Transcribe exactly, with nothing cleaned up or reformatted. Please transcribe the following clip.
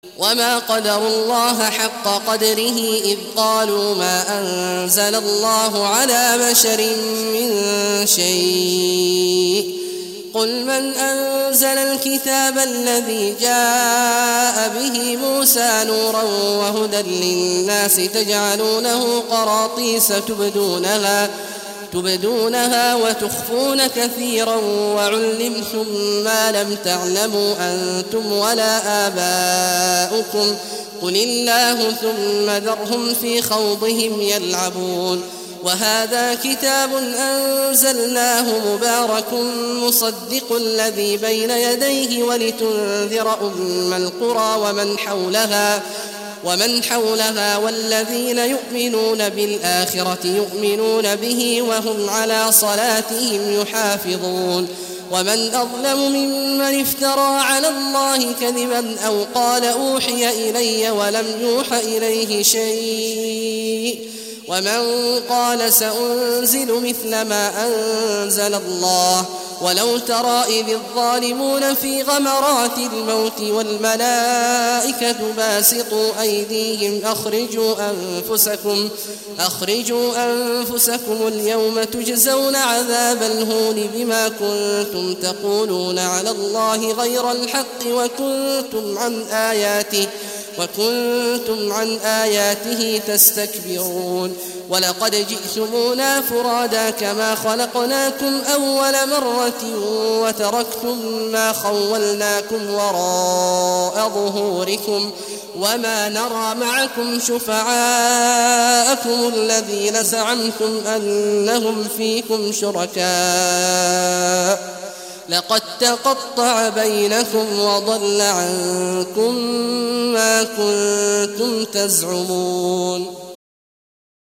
وما قدروا الله حق قدره إذ قالوا ما أنزل الله على بشر من شيء قل من أنزل الكتاب الذي جاء به موسى نورا وهدى للناس تجعلونه قراطيس تبدونها تبدونها وتخفون كثيرا وعلمتم ما لم تعلموا أنتم ولا آباؤكم قل الله ثم ذرهم في خوضهم يلعبون وهذا كتاب أنزلناه مبارك مصدق الذي بين يديه ولتنذر أم القرى ومن حولها ومن حولها والذين يؤمنون بالآخرة يؤمنون به وهم على صلاتهم يحافظون ومن أظلم ممن افترى على الله كذبا أو قال أوحي إلي ولم يوح إليه شيء ومن قال سأنزل مثل ما أنزل الله ولو ترى إذ الظالمون في غمرات الموت والملائكة باسطوا أيديهم أخرجوا أنفسكم أخرجوا أنفسكم اليوم تجزون عذاب الهون بما كنتم تقولون على الله غير الحق وكنتم عن آياته وكنتم عن آياته تستكبرون ولقد جئتمونا فرادا كما خلقناكم أول مرة وتركتم ما خولناكم وراء ظهوركم وما نرى معكم شفعاءكم الذين زعمتم أنهم فيكم شركاء لقد تقطع بينكم وضل عنكم ما كنتم تزعمون